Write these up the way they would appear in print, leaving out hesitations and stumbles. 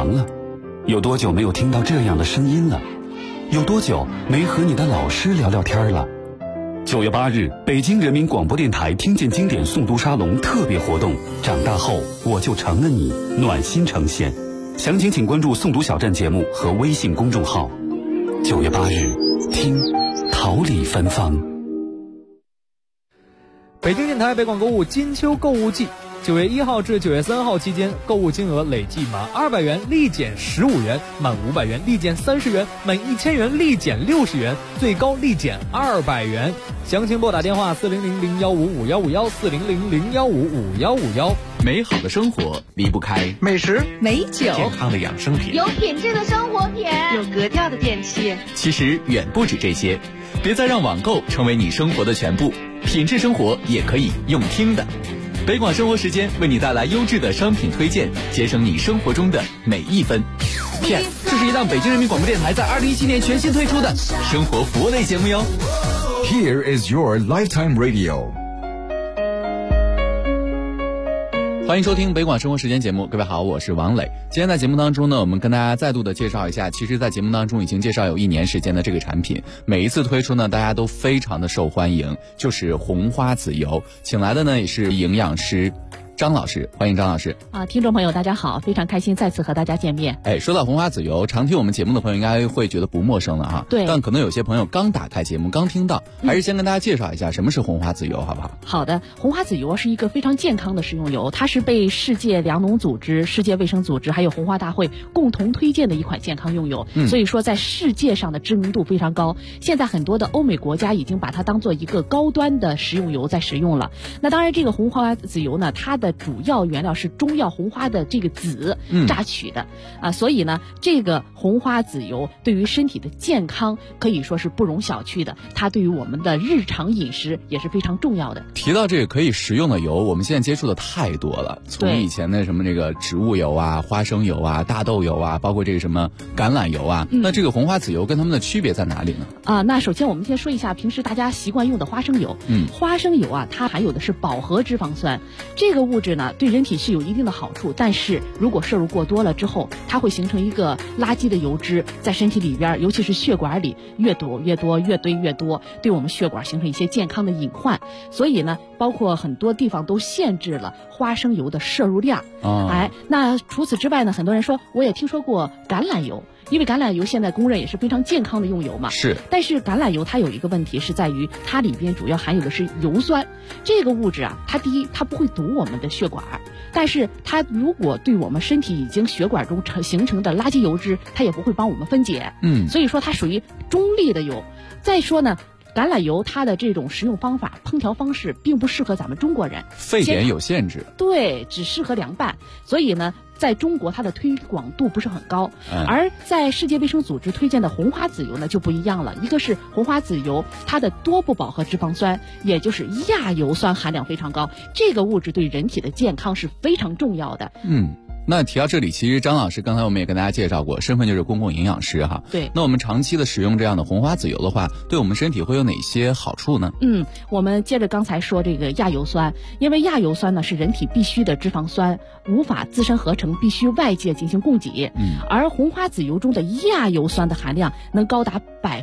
长了？有多久没有听到这样的声音了？有多久没和你的老师聊聊天了？9月8日，北京人民广播电台听见经典诵读沙龙特别活动，长大后我就成了你，暖心呈现。详情请关注诵读小站节目和微信公众号。9月8日，听桃李芬芳。 北京电台北广购物金秋购物季，9月1号至9月3号期间，购物金额累计满200元立减15元，满500元立减30元，满1000元立减60元，最高立减200元。详情拨打电话400-015-5151，400-015-5151。 美好的生活离不开美食、 美酒、 健康的养生品、 有品质的生活品、 有格调的电器。 其实远不止这些，别再让网购成为你生活的全部，品质生活也可以用听的。北广生活时间为你带来优质的商品推荐，节省你生活中的每一分。 这是一档北京人民广播电台在2017年全新推出的生活服务类节目哟。 Here is your lifetime radio。 欢迎收听北广生活时间节目，各位好，我是王磊。今天在节目当中呢，我们跟大家再度的介绍一下，其实在节目当中已经介绍有1年时间的这个产品，每一次推出呢，大家都非常的受欢迎，就是红花籽油。请来的呢也是营养师张老师，欢迎张老师。 听众朋友大家好，非常开心再次和大家见面。 说到红花籽油，常听我们节目的朋友应该会觉得不陌生了哈。 对。 但可能有些朋友刚打开节目，刚听到，还是先跟大家介绍一下什么是红花籽油，好不好？ 好的，红花籽油是一个非常健康的食用油，它是被世界粮农组织、世界卫生组织还有红花大会共同推荐的一款健康用油，所以说在世界上的知名度非常高。现在很多的欧美国家已经把它当做一个高端的食用油在使用了。那当然，这个红花籽油呢，它的主要原料是中药红花的这个籽榨取的所以呢，这个红花籽油对于身体的健康可以说是不容小觑的，它对于我们的日常饮食也是非常重要的。 提到这个可以食用的油，我们现在接触的太多了，从以前的什么这个植物油啊、花生油啊、大豆油啊，包括这个什么橄榄油啊，那这个红花籽油跟它们的区别在哪里呢？ 那首先我们先说一下平时大家习惯用的花生油。花生油它含有的是饱和脂肪酸，这个物质呢对人体是有一定的好处，但是如果摄入过多了之后，它会形成一个垃圾的油脂在身体里边，尤其是血管里越躲越多，越堆越多，对我们血管形成一些健康的隐患。所以呢，包括很多地方都限制了花生油的摄入量。那除此之外呢，很多人说我也听说过橄榄油，因为橄榄油现在公认也是非常健康的用油嘛。 是。 但是橄榄油它有一个问题是在于它里边主要含有的是油酸，这个物质它第一它不会堵我们的血管，但是它如果对我们身体已经血管中形成的垃圾油脂，它也不会帮我们分解。所以说它属于中立的油。再说呢，橄榄油它的这种食用方法、烹调方式并不适合咱们中国人， 沸点有限制。 对，只适合凉拌。所以呢，在中国它的推广度不是很高。而在世界卫生组织推荐的红花籽油呢就不一样了，一个是红花籽油它的多不饱和脂肪酸，也就是亚油酸含量非常高，这个物质对人体的健康是非常重要的。 那提到这里，其实张老师刚才我们也跟大家介绍过，身份就是公共营养师哈。 对。 那我们长期的使用这样的红花籽油的话，对我们身体会有哪些好处呢？ 我们接着刚才说这个亚油酸，因为亚油酸呢是人体必需的脂肪酸，无法自身合成，必须外界进行供给。而红花籽油中的亚油酸的含量能高达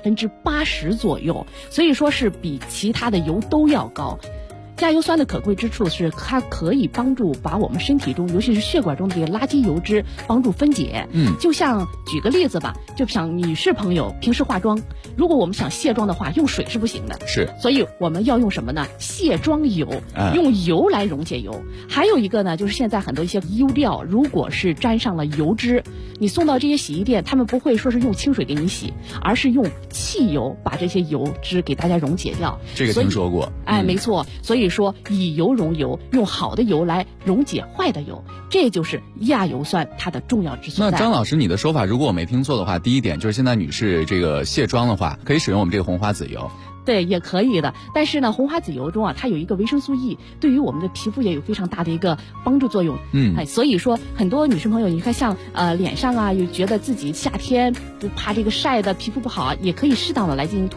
80%左右，所以说是比其他的油都要高。亚油酸的可贵之处是它可以帮助把我们身体中尤其是血管中的这个垃圾油脂帮助分解。就像举个例子吧，就像女士朋友平时化妆，如果我们想卸妆的话，用水是不行的， 是， 所以我们要用什么呢？卸妆油，用油来溶解油。还有一个呢，就是现在很多一些油料，如果是沾上了油脂，你送到这些洗衣店，他们不会说是用清水给你洗，而是用汽油把这些油脂给大家溶解掉。 这个听说过。 没错，所以说以油溶油，用好的油来溶解坏的油，这就是亚油酸它的重要之所在。 那张老师，你的说法如果我没听错的话，第一点就是现在女士这个卸妆的话，可以使用我们这个红花籽油。 对，也可以的。但是呢，红花籽油中它有一个维生素 E， 对于我们的皮肤也有非常大的一个帮助作用。所以说很多女生朋友，你看像脸上又觉得自己夏天不怕这个晒的皮肤不好，也可以适当的来进行涂抹。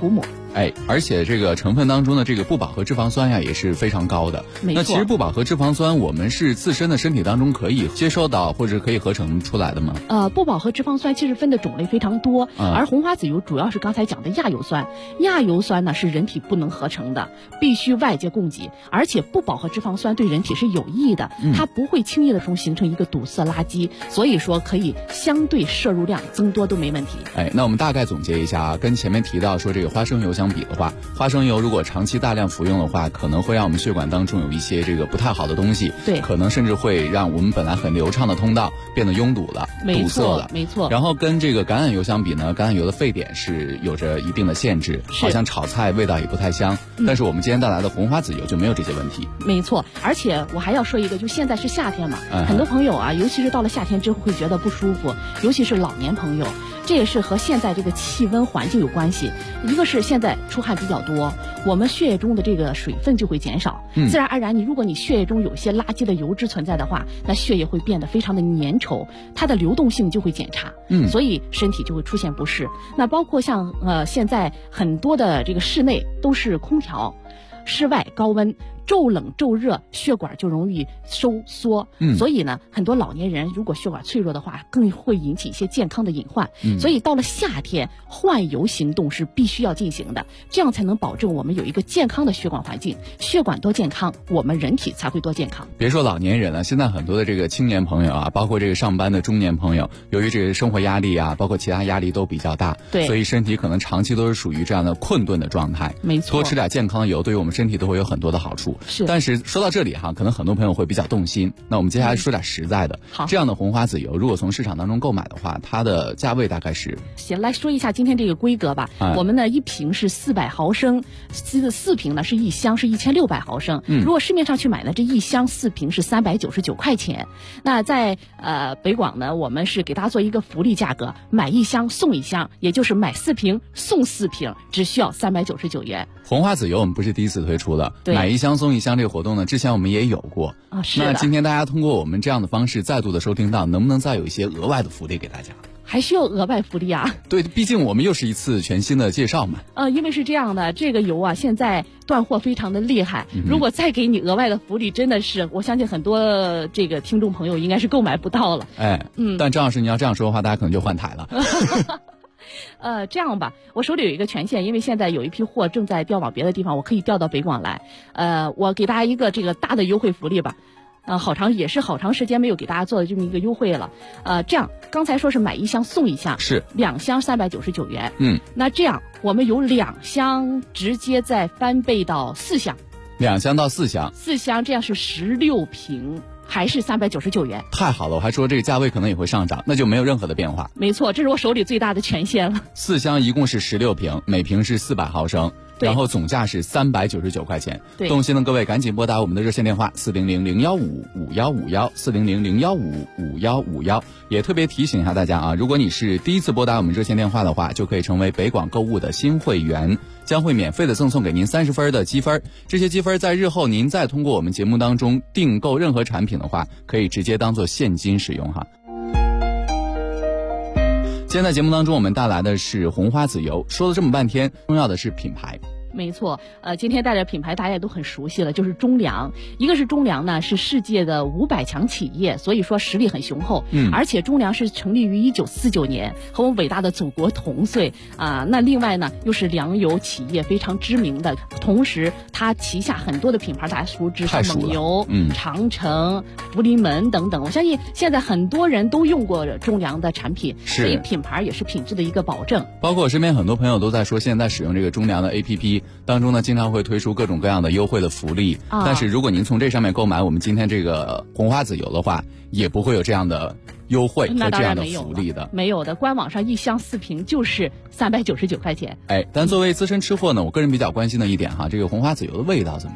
而且这个成分当中的这个不饱和脂肪酸呀也是非常高的。 没错。 那其实不饱和脂肪酸我们是自身的身体当中可以接受到或者可以合成出来的吗？ 不饱和脂肪酸其实分的种类非常多，而红花籽油主要是刚才讲的亚油酸。亚油酸呢是人体不能合成的，必须外界供给，而且不饱和脂肪酸对人体是有益的，它不会轻易的形成一个堵塞垃圾，所以说可以相对摄入量增多都没问题。 那我们大概总结一下啊，跟前面提到说这个花生油相比的话，花生油如果长期大量服用的话，可能会让我们血管当中有一些这个不太好的东西， 对， 可能甚至会让我们本来很流畅的通道变得拥堵了，堵塞了， 没错。 然后跟这个橄榄油相比呢，橄榄油的沸点是有着一定的限制，好像炒菜味道也不太香，但是我们今天带来的红花籽油就没有这些问题。 没错，而且我还要说一个，就现在是夏天嘛，很多朋友啊，尤其是到了夏天之后会觉得不舒服，尤其是老年朋友，这也是和现在这个气温环境有关系。一个是现在出汗比较多，我们血液中的这个水分就会减少，自然而然如果你血液中有些垃圾的油脂存在的话，那血液会变得非常的粘稠，它的流动性就会减差，所以身体就会出现不适。那包括像现在很多的这个室内都是空调，室外高温，骤冷骤热，血管就容易收缩，所以呢，很多老年人如果血管脆弱的话，更会引起一些健康的隐患。所以到了夏天，换油行动是必须要进行的，这样才能保证我们有一个健康的血管环境。血管多健康，我们人体才会多健康。 别说老年人了，现在很多的这个青年朋友啊，包括这个上班的中年朋友，由于这个生活压力啊，包括其他压力都比较大， 对， 所以身体可能长期都是属于这样的困顿的状态。 没错， 多吃点健康的油，对于我们身体都会有很多的好处。 是， 但是说到这里哈，可能很多朋友会比较动心。那我们接下来说点实在的。 好， 这样的红花籽油，如果从市场当中购买的话，它的价位大概是？ 行，来说一下今天这个规格吧。我们呢一瓶是400毫升，4瓶呢是一箱是1600毫升。如果市面上去买呢，这一箱4瓶是399块钱。那在北广呢，我们是给大家做一个福利价格，买一箱送一箱，也就是买4瓶送4瓶，只需要399元。 红花籽油我们不是第一次推出的，买一箱送一箱这个活动呢，之前我们也有过啊。是。 那今天大家通过我们这样的方式再度的收听到，能不能再有一些额外的福利给大家？ 还需要额外福利啊？ 对，毕竟我们又是一次全新的介绍嘛。 因为是这样的，这个油啊现在断货非常的厉害，如果再给你额外的福利，真的是我相信很多这个听众朋友应该是购买不到了。 但张老师你要这样说的话，大家可能就换台了。 这样吧，我手里有一个权限，因为现在有一批货正在调往别的地方，我可以调到北广来。我给大家一个这个大的优惠福利吧。好长时间没有给大家做的这么一个优惠了。这样刚才说是买一箱送一箱，是2箱399元。那这样我们有2箱直接再翻倍到4箱，2箱到4箱，4箱这样是16瓶。还是399元，太好了！我还说这个价位可能也会上涨，那就没有任何的变化。没错，这是我手里最大的权限了。4箱一共是16瓶，每瓶是400毫升，然后总价是399块钱。动心的各位赶紧拨打我们的热线电话400-015-5151，400-015-5151。也特别提醒一下大家啊，如果你是第一次拨打我们热线电话的话，就可以成为北广购物的新会员，将会免费的赠送给您30分的积分。这些积分在日后您再通过我们节目当中订购任何产品的话，可以直接当做现金使用哈。今天在节目当中我们带来的是红花籽油，说了这么半天，重要的是品牌。没错，今天带着品牌大家也都很熟悉了，就是中粮。一个是中粮呢，是世界的500强企业，所以说实力很雄厚。而且中粮是成立于1949年，和我们伟大的祖国同岁啊。那另外呢，又是粮油企业非常知名的，同时它旗下很多的品牌大家熟知，像蒙牛、长城、福临门等等。我相信现在很多人都用过中粮的产品，所以品牌也是品质的一个保证。包括我身边很多朋友都在说，现在使用这个中粮的 APP。当中呢，经常会推出各种各样的优惠的福利，但是如果您从这上面购买我们今天这个红花籽油的话，也不会有这样的优惠和这样的福利的。没有的，官网上一箱4瓶就是399块钱。但作为资深吃货呢，我个人比较关心的一点哈，这个红花籽油的味道怎么样？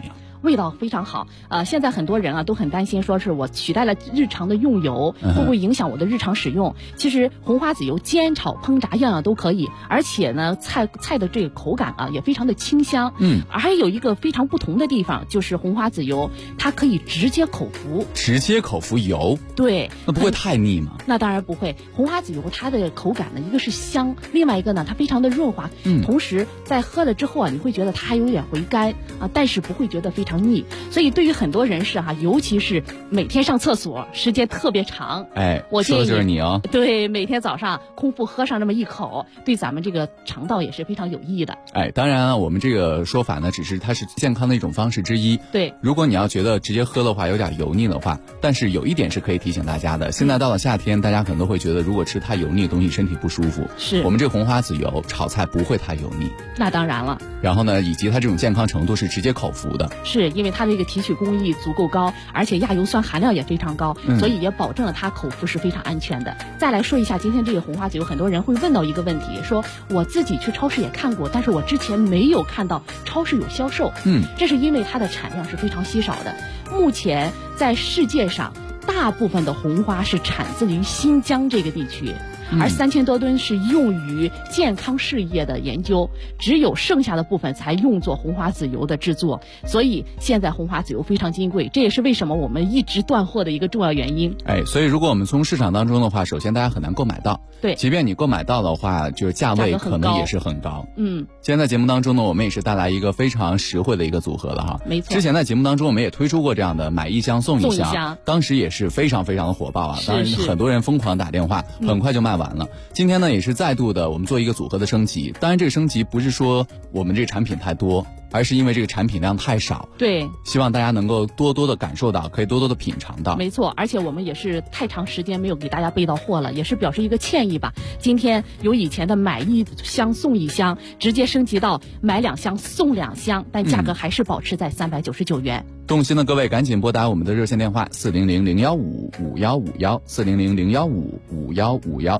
味道非常好。现在很多人啊都很担心，说是我取代了日常的用油，会不会影响我的日常使用？其实红花籽油煎炒烹炸样样都可以，而且呢菜的这个口感啊也非常的清香。还有一个非常不同的地方，就是红花籽油它可以直接口服。 直接口服油？ 对。 那不会太腻吗？ 那当然不会。红花籽油它的口感呢，一个是香，另外一个呢它非常的润滑。同时在喝了之后啊，你会觉得它还有点回甘啊，但是不会觉得非常腻。所以对于很多人士哈，尤其是每天上厕所时间特别长，我建议说的就是你哦。 对，每天早上空腹喝上这么一口，对咱们这个肠道也是非常有益的。 当然啊，我们这个说法呢，它是健康的一种方式之一。 对， 如果你要觉得直接喝的话有点油腻的话，但是有一点是可以提醒大家的，现在到了夏天，大家可能都会觉得如果吃太油腻的东西身体不舒服。 是， 我们这个红花籽油炒菜不会太油腻。 那当然了。 然后呢，以及它这种健康程度是直接口服的。 是因为它这个提取工艺足够高，而且亚油酸含量也非常高，所以也保证了它口服是非常安全的。再来说一下今天这个红花籽油，很多人会问到一个问题，说我自己去超市也看过，但是我之前没有看到超市有销售。这是因为它的产量是非常稀少的。目前在世界上大部分的红花是产自于新疆这个地区，而3000多吨是用于健康事业的研究，只有剩下的部分才用作红花籽油的制作。所以现在红花籽油非常金贵，这也是为什么我们一直断货的一个重要原因。 所以如果我们从市场当中的话，首先大家很难购买到。 对， 即便你购买到的话，就是价位可能也是很高。今天在节目当中呢，我们也是带来一个非常实惠的一个组合了哈。 没错。 之前在节目当中我们也推出过这样的买一箱送一箱，当时也是非常非常的火爆啊。当然很多人疯狂打电话，很快就卖完了。今天呢也是再度的我们做一个组合的升级，当然这个升级不是说我们这个产品太多，而是因为这个产品量太少。 对， 希望大家能够多多的感受到，可以多多的品尝到。 没错，而且我们也是太长时间没有给大家备到货了，也是表示一个歉意吧。今天由以前的买一箱送一箱，直接升级到买2箱送2箱，但价格还是保持在399元。 动心的各位赶紧拨打我们的热线电话400-015-5151，400-015-5151。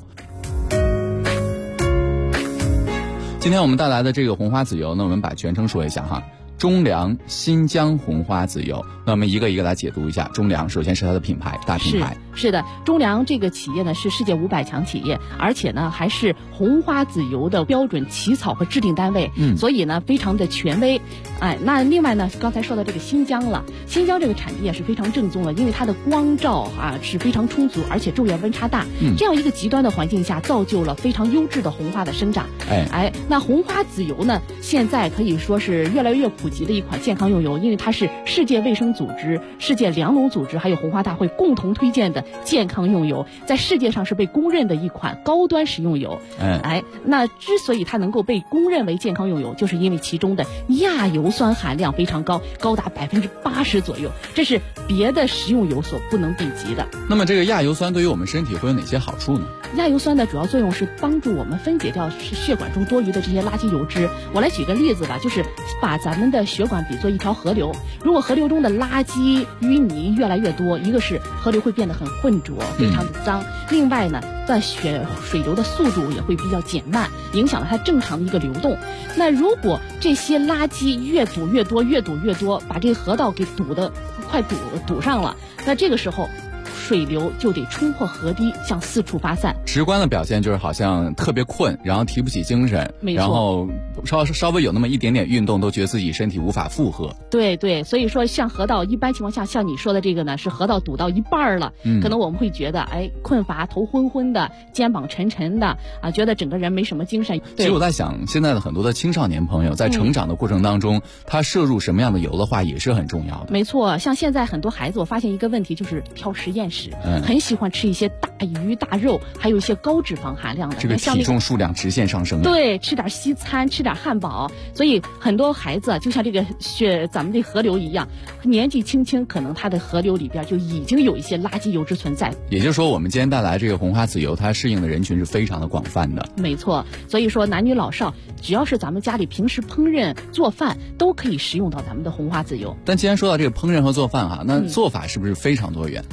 今天我们带来的这个红花籽油呢，我们把全称说一下哈。中粮新疆红花籽油，那我们一个一个来解读一下。中粮首先是它的品牌，大品牌。 是的，中粮这个企业呢是世界500强企业，而且呢还是红花籽油的标准起草和制定单位，所以呢非常的权威。那另外呢，刚才说到这个新疆了，新疆这个产地也是非常正宗的，因为它的光照是非常充足，而且昼夜温差大，这样一个极端的环境下，造就了非常优质的红花的生长。那红花籽油呢，现在可以说是越来越普及的一款健康用油，因为它是世界卫生组织、世界粮农组织还有红花大会共同推荐的健康用油，在世界上是被公认的一款高端食用油。那之所以它能够被公认为健康用油，就是因为其中的亚油酸含量非常高，高达80%左右，这是别的食用油所不能比及的。 那么这个亚油酸对于我们身体会有哪些好处呢？ 亚油酸的主要作用是帮助我们分解掉血管中多余的这些垃圾油脂。我来举个例子吧，就是把咱们的血管比作一条河流，如果河流中的垃圾淤泥越来越多，一个是河流会变得很浑浊，非常的脏，另外呢在水流的速度也会比较减慢，影响了它正常的一个流动。那如果这些垃圾越堵越多，把这个河道给快堵上了，那这个时候水流就得冲破河堤向四处发散。 直观的表现就是好像特别困，然后提不起精神，然后稍微有那么一点点运动都觉得自己身体无法负荷。 对，所以说像河道一般情况下，像你说的这个呢，是河道堵到一半了，可能我们会觉得困乏、头昏昏的、肩膀沉沉的觉得整个人没什么精神。 其实我在想，现在的很多的青少年朋友在成长的过程当中，他摄入什么样的油的话也是很重要的。 没错，像现在很多孩子，我发现一个问题就是挑食厌食，很喜欢吃一些大鱼大肉，还有一些高脂肪含量的， 这个体重数量直线上升。 对，吃点西餐，吃点汉堡，所以很多孩子就像这个咱们这河流一样，年纪轻轻可能他的河流里边就已经有一些垃圾油脂存在。 也就是说，我们今天带来这个红花籽油，它适应的人群是非常的广泛的。 没错，所以说男女老少，只要是咱们家里平时烹饪做饭，都可以食用到咱们的红花籽油。 但既然说到这个烹饪和做饭那做法是不是非常多元？ 那当然。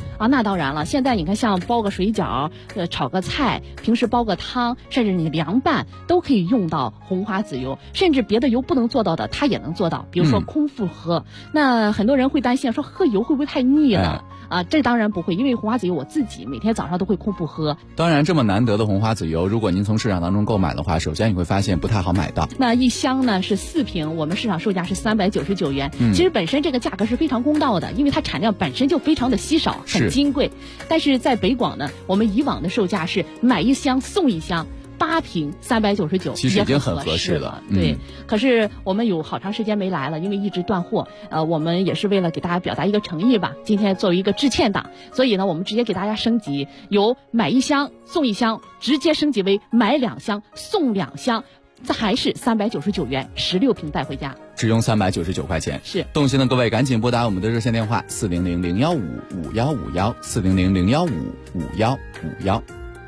当然了，现在你看像包个水饺，炒个菜，平时煲个汤，甚至你凉拌都可以用到红花籽油，甚至别的油不能做到的它也能做到，比如说空腹喝。那很多人会担心说喝油会不会太腻了？这当然不会，因为红花籽油我自己每天早上都会空腹喝。 当然，这么难得的红花籽油，如果您从市场当中购买的话，首先你会发现不太好买到。 那一箱呢是4瓶，我们市场售价是399元。其实本身这个价格是非常公道的，因为它产量本身就非常的稀少，很金贵。但是在北广呢，我们以往的售价是买1箱送1箱。8瓶399， 其实已经很合适了。 对，可是我们有好长时间没来了，因为一直断货。我们也是为了给大家表达一个诚意吧，今天作为一个致歉档，所以呢，我们直接给大家升级，由买1箱送1箱，直接升级为买2箱送2箱，这还是399元，16瓶带回家， 只用399块钱。 是， 动心的各位赶紧拨打我们的热线电话400-015-5151，400-015-5151。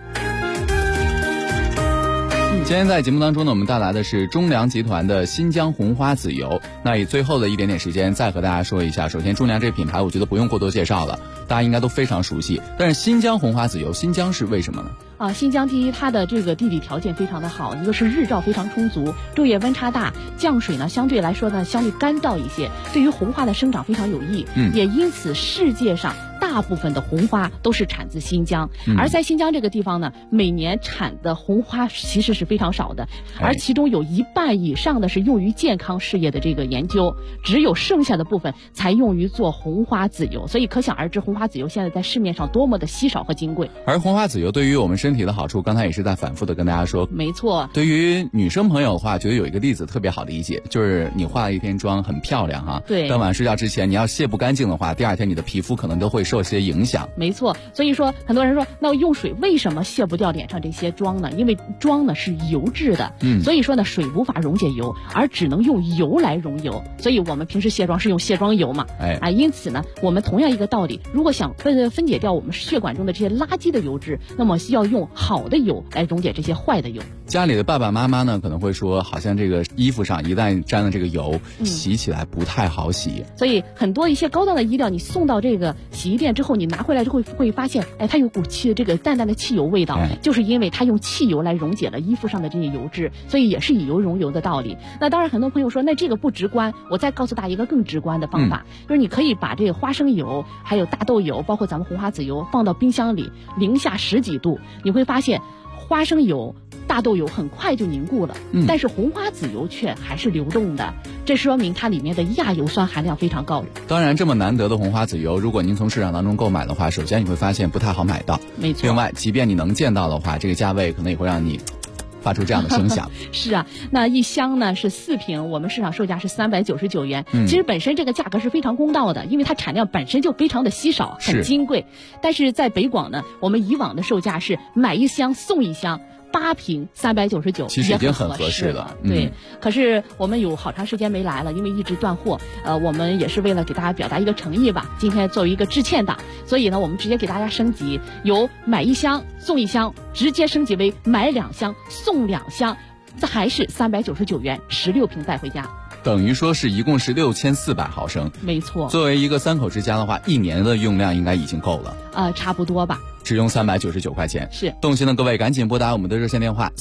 今天在节目当中呢，我们带来的是中粮集团的新疆红花籽油。那以最后的一点点时间再和大家说一下，首先中粮这个品牌我觉得不用过多介绍了，大家应该都非常熟悉。但是新疆红花籽油，新疆是为什么呢？ 新疆第一，它的这个地理条件非常的好，一个是日照非常充足，昼夜温差大，降水呢相对来说呢相对干燥一些，对于红花的生长非常有益。也因此世界上大部分的红花都是产自新疆，而在新疆这个地方呢，每年产的红花其实是非常少的，而其中有1半以上的是用于健康事业的这个研究，只有剩下的部分才用于做红花籽油，所以可想而知红花籽油现在在市面上多么的稀少和金贵。 而红花籽油对于我们身体的好处，刚才也是在反复的跟大家说。 没错， 对于女生朋友的话，觉得有一个例子特别好理解，就是你化了一天妆很漂亮哈， 对， 当晚上睡觉之前你要卸不干净的话，第二天你的皮肤可能都会受些影响。 没错，所以说很多人说，那用水为什么卸不掉脸上这些妆呢？因为妆呢是油质的，所以说呢水无法溶解油，而只能用油来溶油，所以我们平时卸妆是用卸妆油嘛，因此呢，我们同样一个道理，如果想分解掉我们血管中的这些垃圾的油脂，那么需要用好的油来溶解这些坏的油。 家里的爸爸妈妈呢可能会说，好像这个衣服上一旦沾了这个油，洗起来不太好洗， 所以很多一些高档的衣料，你送到这个洗衣店之后，你拿回来之后会发现，它有股这个淡淡的汽油味道，就是因为它用汽油来溶解了衣服上的这些油脂，所以也是以油溶油的道理。那当然很多朋友说，那这个不直观，我再告诉大家一个更直观的方法，就是你可以把这个花生油还有大豆油包括咱们红花籽油放到冰箱里零下10几度，你会发现花生油大豆油很快就凝固了，但是红花籽油却还是流动的，这说明它里面的亚油酸含量非常高。 当然，这么难得的红花籽油，如果您从市场当中购买的话，首先你会发现不太好买到。 没错。 另外，即便你能见到的话，这个价位可能也会让你发出这样的声响。 是啊，那一箱呢是4瓶，我们市场售价是399元。其实本身这个价格是非常公道的，因为它产量本身就非常的稀少，很金贵。但是在北广呢，我们以往的售价是买1箱送1箱。8瓶399， 其实已经很合适了。 对，可是我们有好长时间没来了，因为一直断货。我们也是为了给大家表达一个诚意吧，今天作为一个致歉档，所以呢，我们直接给大家升级，由买1箱送1箱，直接升级为买2箱送2箱，这还是399元，16瓶带回家。 等于说是一共是6400毫升。 没错。 作为一个3口之家的话，1年的用量应该已经够了。 差不多吧。 只用399块钱。 是。 动心的各位赶紧拨打我们的热线电话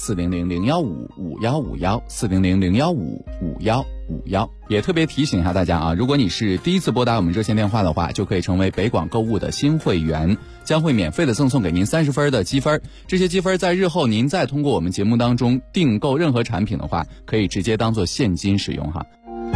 400-015-5151，400-015-5151。也特别提醒一下大家啊，如果你是第一次拨打我们热线电话的话，就可以成为北广购物的新会员，将会免费的赠送给您30分的积分。这些积分在日后您再通过我们节目当中订购任何产品的话，可以直接当做现金使用哈。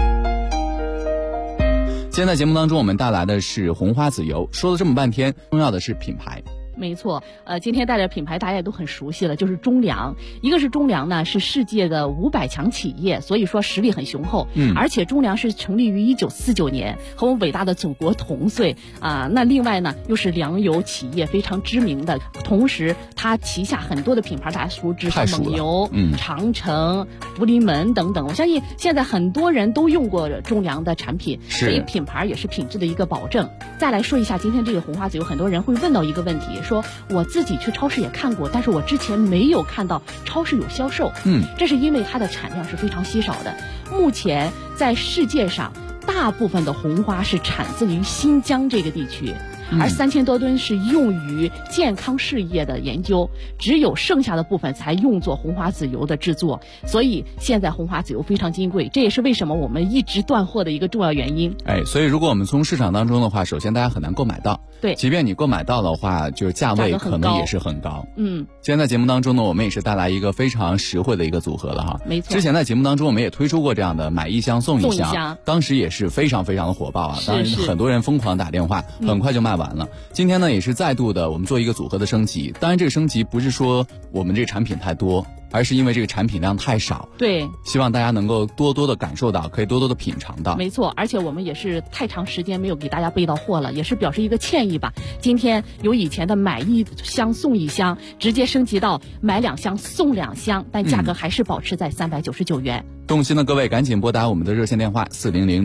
今天在节目当中我们带来的是红花籽油，说了这么半天，重要的是品牌。 没错，今天带来的品牌大家也都很熟悉了，就是中粮。一个是中粮呢，是世界的500强企业，所以说实力很雄厚。而且中粮是成立于1949年，和我们伟大的祖国同岁啊。那另外呢，又是粮油企业非常知名的，同时它旗下很多的品牌大家熟知，像蒙牛、长城、福临门等等。我相信现在很多人都用过中粮的产品，所以品牌也是品质的一个保证。再来说一下今天这个红花籽油，很多人会问到一个问题，说我自己去超市也看过，但是我之前没有看到超市有销售。这是因为它的产量是非常稀少的。目前在世界上大部分的红花是产自于新疆这个地区， 而3000多吨是用于健康事业的研究，只有剩下的部分才用作红花籽油的制作。所以现在红花籽油非常金贵，这也是为什么我们一直断货的一个重要原因。 所以如果我们从市场当中的话，首先大家很难购买到， 对， 即便你购买到的话，就是价位可能也是很高。今天在节目当中呢，我们也是带来一个非常实惠的一个组合了哈。 没错， 之前在节目当中我们也推出过这样的买一箱送一箱，当时也是非常非常的火爆啊，当然很多人疯狂打电话，很快就卖完了。今天呢也是再度的我们做一个组合的升级，当然这个升级不是说我们这个产品太多，而是因为这个产品量太少， 对， 希望大家能够多多的感受到，可以多多的品尝到。 没错，而且我们也是太长时间没有给大家备到货了，也是表示一个歉意吧。今天由以前的买一箱送一箱，直接升级到买2箱送2箱，但价格还是保持在399元。 动心的各位赶紧拨打我们的热线电话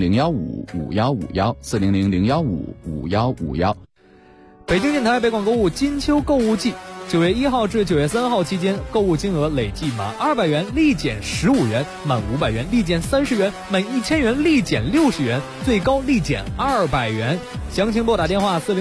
400-015-5151，400-015-5151。 北京电台北广购物金秋购物季，9月1号至9月3号期间，购物金额累计满200元立减15元，满500元立减30元，满1000元立减60元，最高立减200元。详情拨打电话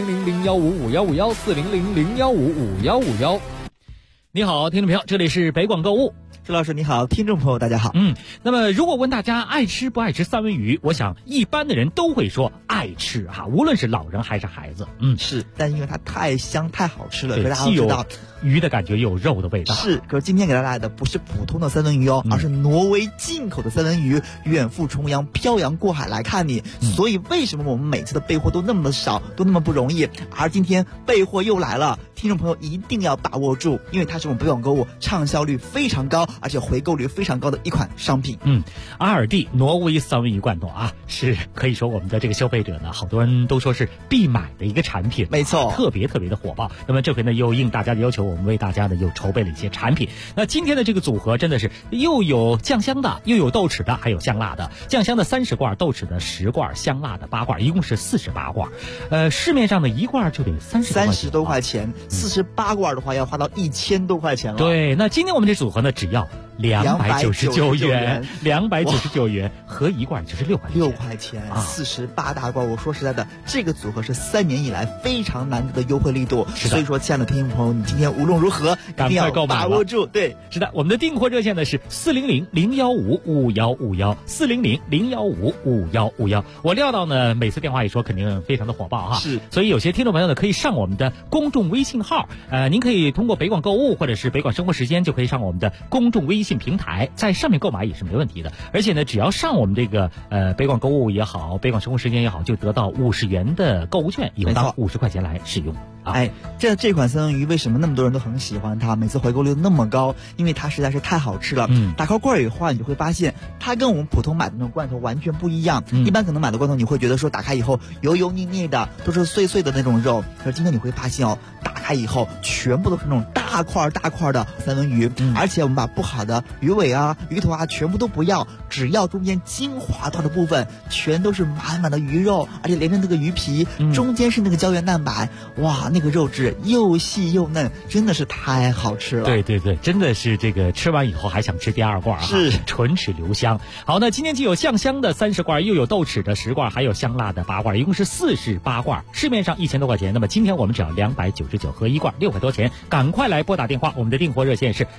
400-015-5151，400-015-5151。你好，听众朋友，这里是北广购物。 朱老师你好，听众朋友大家好。 那么如果问大家爱吃不爱吃三文鱼，我想一般的人都会说爱吃哈，无论是老人还是孩子。 是，但因为它太香太好吃了，所以大家都知道鱼的感觉又有肉的味道。 是，可是今天给大家来的不是普通的三文鱼哦，而是挪威进口的三文鱼，远赴重洋漂洋过海来看你。所以为什么我们每次的备货都那么的少，都那么不容易？而今天备货又来了，听众朋友一定要把握住，因为它是我们北广购物畅销率非常高，而且回购率非常高的一款商品。 阿尔蒂挪威三文鱼罐头啊，是可以说我们的这个消费者呢，好多人都说是必买的一个产品， 没错， 特别特别的火爆。那么这回呢，又应大家的要求，我们为大家呢又筹备了一些产品。那今天的这个组合真的是又有酱香的，又有豆豉的，还有香辣的。酱香的30罐，豆豉的10罐，香辣的8罐，一共是48罐。市面上的一罐就得30 多块钱，48罐的话要花到1000多块钱了。 对，那今天我们这组合呢，只要299元，299元，合一罐就是6块钱 ，48大罐。我说实在的，这个组合是3年以来非常难得的优惠力度。所以说，亲爱的听众朋友，你今天无论如何赶快购买， 把握住。对， 是的，我们的订货热线呢是400-015-5151，400-015-5151。我料到呢，每次电话一说，肯定非常的火爆哈。 是， 所以有些听众朋友呢，可以上我们的公众微信号，您可以通过北广购物或者是北广生活时间，就可以上我们的公众微信平台，在上面购买也是没问题的。而且呢，只要上我们这个北广购物也好，北广生活时间也好，就得到50元的购物券，以后当50块钱来使用。 这款三文鱼为什么那么多人都很喜欢它，每次回购率那么高？因为它实在是太好吃了。打开罐以后，你就会发现它跟我们普通买的那种罐头完全不一样。一般可能买的罐头你会觉得说打开以后油油腻腻的，都是碎碎的那种肉，可是今天你会发现打开以后全部都是那种大块的三文鱼，而且我们把不好的鱼尾啊、鱼头啊全部都不要，只要中间精华到的部分全都是满满的鱼肉，而且连着那个鱼皮，中间是那个胶原蛋白，哇，那个肉质又细又嫩，真的是太好吃了。 对，真的是这个吃完以后还想吃第2罐， 是唇齿留香。好，那今天既有酱香的30罐，又有豆豉的10罐，还有香辣的8罐，一共是48罐，市面上1000多块钱。那么今天我们只要299合一罐6块多钱，赶快来拨打电话，我们的订货热线是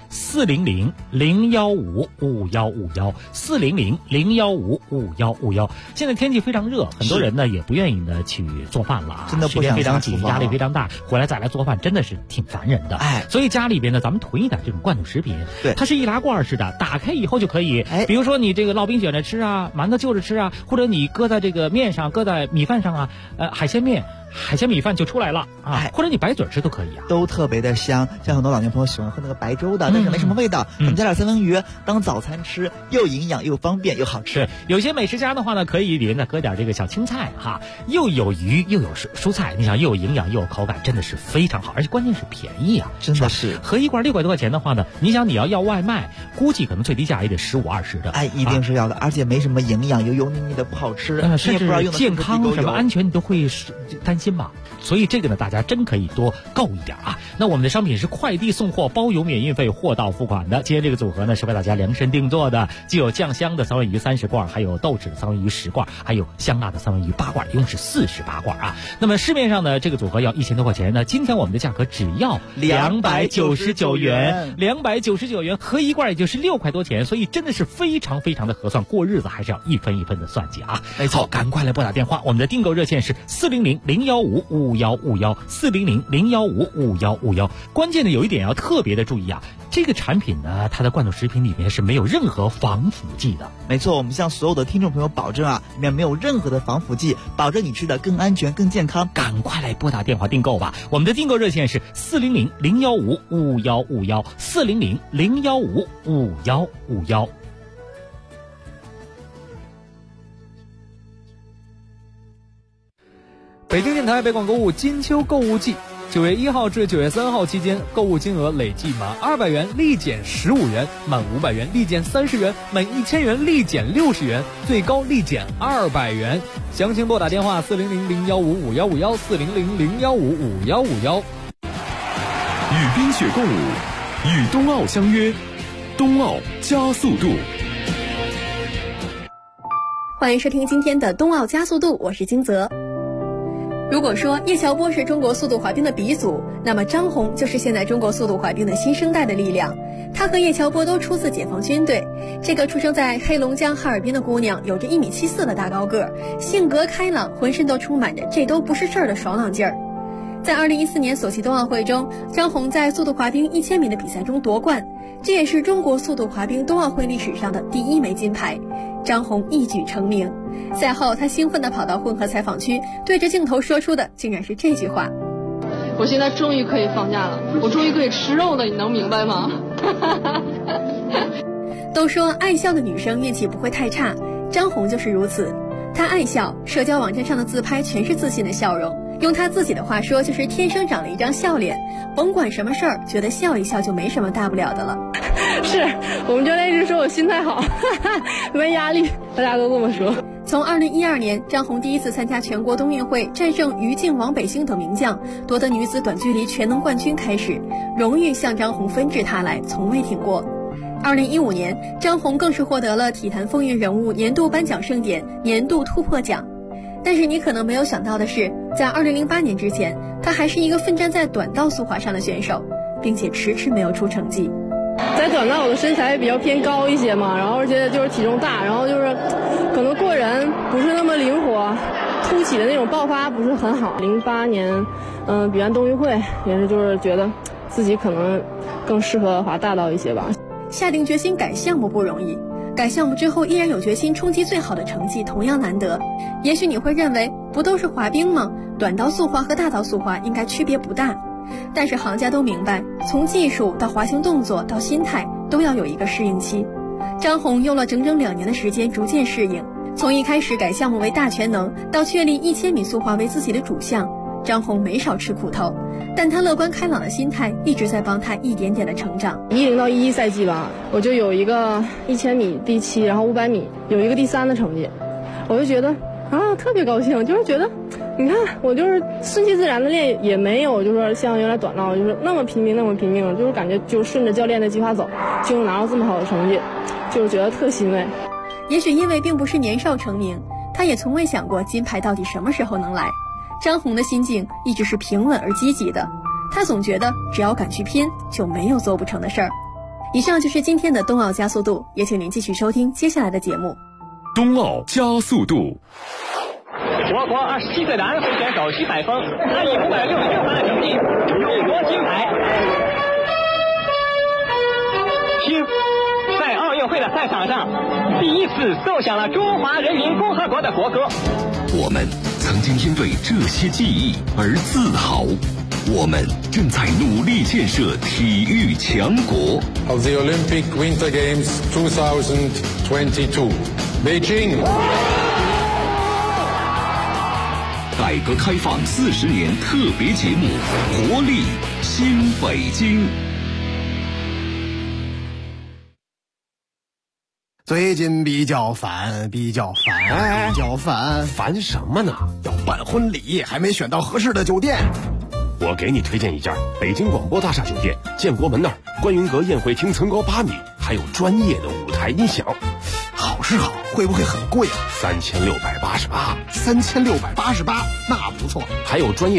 400-015-5151，400-015-5151。现在天气非常热，很多人呢也不愿意呢去做饭了， 真的不想非常紧，压力非常大，回来再来做饭真的是挺烦人的。所以家里边呢，咱们囤一点这种罐头食品， 对， 它是易拉罐式的，打开以后就可以，比如说你这个烙饼卷着吃啊，馒头就着吃啊，或者你搁在这个面上，搁在米饭上啊，海鲜米饭就出来了啊，或者你白嘴吃都可以啊， 都特别的香。像很多老年朋友喜欢喝那个白粥的，但是没什么味道，我们加点三文鱼当早餐吃，又营养又方便又好吃。 有些美食家的话呢，可以里面再搁点这个小青菜哈，又有鱼又有蔬菜，你想又有营养又有口感，真的是非常好，而且关键是便宜啊， 真的是。 合一罐6块多块钱的话呢，你想你要外卖，估计可能最低价也得15、20的。 一定是要的，而且没什么营养，油油腻腻的不好吃， 甚至健康什么安全你都会担心嘛。所以这个呢，大家真可以多购一点啊。那我们的商品是快递送货包邮免运费，货到付款的。今天这个组合呢是为大家量身定做的，既有酱香的三文鱼30罐，还有豆豉的三文鱼10罐，还有香辣的三文鱼8罐，一共是48罐啊。那么市面上呢这个组合要1000多块钱，那今天我们的价格只要299元，299元合一罐也就是6块多钱，所以真的是非常非常的合算，过日子还是要一分一分的算计啊。 没错， 赶快来拨打电话，我们的订购热线是400-015-5151，400-015-5151。关键的有一点要特别的注意啊，这个产品呢，它的罐头食品里面是没有任何防腐剂的。 没错，我们向所有的听众朋友保证啊，里面没有任何的防腐剂，保证你吃的更安全、更健康。 赶快来拨打电话订购吧，我们的订购热线是400-015-5151，400-015-5151。 北京电台北广购物金秋购物季，9月1号至9月3号期间，购物金额累计满200元立减15元，满500元立减30元，满1000元立减60元，最高立减200元。详情拨打电话400-015-5151，400-015-5151。 与冰雪共舞，与冬奥相约，冬奥加速度。 欢迎收听今天的冬奥加速度，我是金泽。如果说叶乔波是中国速度滑冰的鼻祖，那么张红就是现在中国速度滑冰的新生代的力量。她和叶乔波都出自解放军队，这个出生在黑龙江哈尔滨的姑娘有着1.74米的大高个儿，性格开朗，浑身都充满着这都不是事儿的爽朗劲儿。在2014年索契冬奥会中，张红在速度滑冰1000米的比赛中夺冠，这也是中国速度滑冰冬奥会历史上的第1枚金牌。张红一举成名。赛后，他兴奋地跑到混合采访区，对着镜头说出的竟然是这句话： 我现在终于可以放假了，我终于可以吃肉了，你能明白吗？ 都说爱笑的女生运气不会太差，张红就是如此。她爱笑，社交网站上的自拍全是自信的笑容，用她自己的话说，就是天生长了一张笑脸，甭管什么事儿，觉得笑一笑就没什么大不了的了。 是我们教练一直说我心态好，没压力，大家都这么说。 从2012年张红第一次参加全国冬运会，战胜于静、王北星等名将，夺得女子短距离全能冠军开始，荣誉向张红纷至沓来，从未停过。2015年，张红更是获得了体坛风云人物年度颁奖盛典年度突破奖。但是你可能没有想到的是，在2008年之前，她还是一个奋战在短道速滑上的选手，并且迟迟没有出成绩。 在短道我的身材比较偏高一些嘛，然后而且就是体重大，然后就是可能过人不是那么灵活，突起的那种爆发不是很好。08年比完冬运会也是就是觉得自己可能更适合滑大道一些吧。 下定决心改项目不容易，改项目之后依然有决心冲击最好的成绩同样难得。也许你会认为不都是滑冰吗？短道速滑和大道速滑应该区别不大。但是行家都明白，从技术到滑行动作到心态都要有一个适应期。张红用了整整2年的时间逐渐适应，从一开始改项目为大全能，到确立1000米速滑为自己的主项，张红没少吃苦头，但他乐观开朗的心态一直在帮他一点点的成长。 10到11赛季吧，我就有一个1000米第7，然后500米有一个第3的成绩，我就觉得特别高兴，就是觉得你看我就是顺其自然的练，也没有就是说像原来短道就是那么拼命，就是感觉就顺着教练的计划走，就能拿到这么好的成绩，就是觉得特欣慰。 也许因为并不是年少成名，他也从未想过金牌到底什么时候能来。张红的心境一直是平稳而积极的，他总觉得只要敢去拼，就没有做不成的事儿。以上就是今天的冬奥加速度，也请您继续收听接下来的节目。 冬奥加速度。 我国27岁的安徽选手徐海峰，他以566分的成绩勇夺金牌。听，在奥运会的赛场上，第一次奏响了中华人民共和国的国歌。 我们曾经因为这些记忆而自豪，我们正在努力建设体育强国。 Of the Olympic Winter Games 2022, Beijing。 改革开放40年特别节目，活力新北京。 最近比较烦， 烦什么呢？ 要办婚礼，还没选到合适的酒店。 我给你推荐一家北京广播大厦酒店，建国门那儿观云阁宴会厅层高8米，还有专业的舞台音响。 好是好，会不会很贵啊 ？3688， 3688，那不错。 还有专业